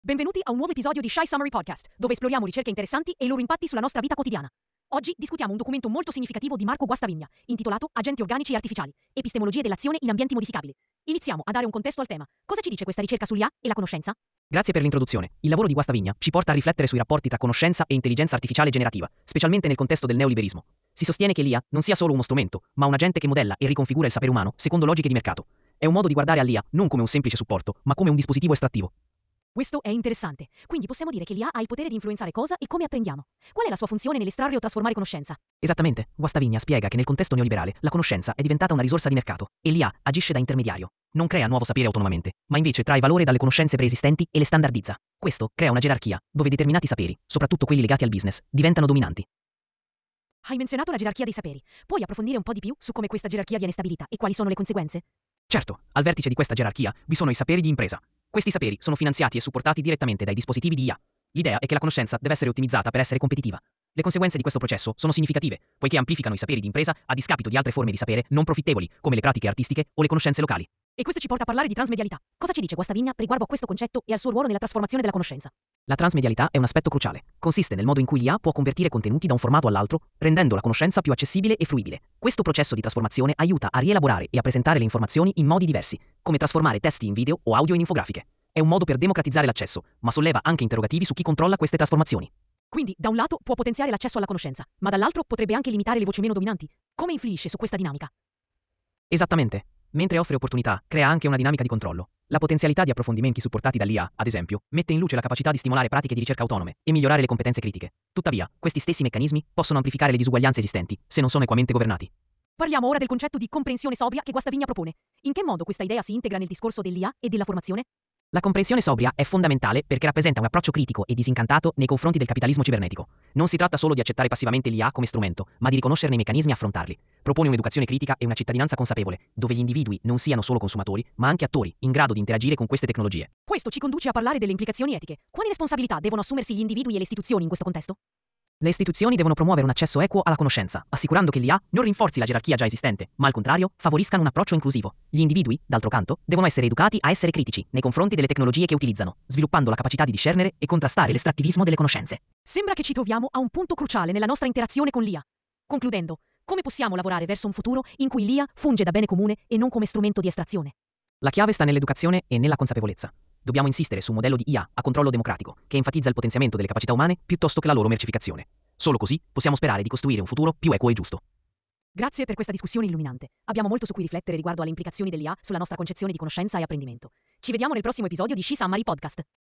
Benvenuti a un nuovo episodio di Shy Summary Podcast, dove esploriamo ricerche interessanti e i loro impatti sulla nostra vita quotidiana. Oggi discutiamo un documento molto significativo di Marco Guastavigna, intitolato Agenti organici e artificiali, epistemologie dell'azione in ambienti modificabili. Iniziamo a dare un contesto al tema. Cosa ci dice questa ricerca sull'IA e la conoscenza? Grazie per l'introduzione. Il lavoro di Guastavigna ci porta a riflettere sui rapporti tra conoscenza e intelligenza artificiale generativa, specialmente nel contesto del neoliberismo. Si sostiene che l'IA non sia solo uno strumento, ma un agente che modella e riconfigura il sapere umano secondo logiche di mercato. È un modo di guardare all'IA non come un semplice supporto, ma come un dispositivo estrattivo. Questo è interessante. Quindi possiamo dire che l'IA ha il potere di influenzare cosa e come apprendiamo. Qual è la sua funzione nell'estrarre o trasformare conoscenza? Esattamente, Guastavigna spiega che nel contesto neoliberale la conoscenza è diventata una risorsa di mercato e l'IA agisce da intermediario. Non crea nuovo sapere autonomamente, ma invece trae valore dalle conoscenze preesistenti e le standardizza. Questo crea una gerarchia, dove determinati saperi, soprattutto quelli legati al business, diventano dominanti. Hai menzionato la gerarchia dei saperi. Puoi approfondire un po' di più su come questa gerarchia viene stabilita e quali sono le conseguenze? Certo, al vertice di questa gerarchia vi sono i saperi di impresa. Questi saperi sono finanziati e supportati direttamente dai dispositivi di IA. L'idea è che la conoscenza deve essere ottimizzata per essere competitiva. Le conseguenze di questo processo sono significative, poiché amplificano i saperi di impresa a discapito di altre forme di sapere non profittevoli, come le pratiche artistiche o le conoscenze locali. E questo ci porta a parlare di transmedialità. Cosa ci dice Guastavigna riguardo a questo concetto e al suo ruolo nella trasformazione della conoscenza? La transmedialità è un aspetto cruciale. Consiste nel modo in cui l'IA può convertire contenuti da un formato all'altro, rendendo la conoscenza più accessibile e fruibile. Questo processo di trasformazione aiuta a rielaborare e a presentare le informazioni in modi diversi, come trasformare testi in video o audio in infografiche. È un modo per democratizzare l'accesso, ma solleva anche interrogativi su chi controlla queste trasformazioni. Quindi, da un lato può potenziare l'accesso alla conoscenza, ma dall'altro potrebbe anche limitare le voci meno dominanti. Come influisce su questa dinamica? Esattamente. Mentre offre opportunità, crea anche una dinamica di controllo. La potenzialità di approfondimenti supportati dall'IA, ad esempio, mette in luce la capacità di stimolare pratiche di ricerca autonome e migliorare le competenze critiche. Tuttavia, questi stessi meccanismi possono amplificare le disuguaglianze esistenti, se non sono equamente governati. Parliamo ora del concetto di comprensione sobria che Guastavigna propone. In che modo questa idea si integra nel discorso dell'IA e della formazione? La comprensione sobria è fondamentale perché rappresenta un approccio critico e disincantato nei confronti del capitalismo cibernetico. Non si tratta solo di accettare passivamente l'IA come strumento, ma di riconoscerne i meccanismi e affrontarli. Propone un'educazione critica e una cittadinanza consapevole, dove gli individui non siano solo consumatori, ma anche attori, in grado di interagire con queste tecnologie. Questo ci conduce a parlare delle implicazioni etiche. Quali responsabilità devono assumersi gli individui e le istituzioni in questo contesto? Le istituzioni devono promuovere un accesso equo alla conoscenza, assicurando che l'IA non rinforzi la gerarchia già esistente, ma al contrario favoriscano un approccio inclusivo. Gli individui, d'altro canto, devono essere educati a essere critici nei confronti delle tecnologie che utilizzano, sviluppando la capacità di discernere e contrastare l'estrattivismo delle conoscenze. Sembra che ci troviamo a un punto cruciale nella nostra interazione con l'IA. Concludendo, come possiamo lavorare verso un futuro in cui l'IA funge da bene comune e non come strumento di estrazione? La chiave sta nell'educazione e nella consapevolezza. Dobbiamo insistere su un modello di IA a controllo democratico, che enfatizza il potenziamento delle capacità umane piuttosto che la loro mercificazione. Solo così possiamo sperare di costruire un futuro più equo e giusto. Grazie per questa discussione illuminante. Abbiamo molto su cui riflettere riguardo alle implicazioni dell'IA sulla nostra concezione di conoscenza e apprendimento. Ci vediamo nel prossimo episodio di Shy Summary Podcast.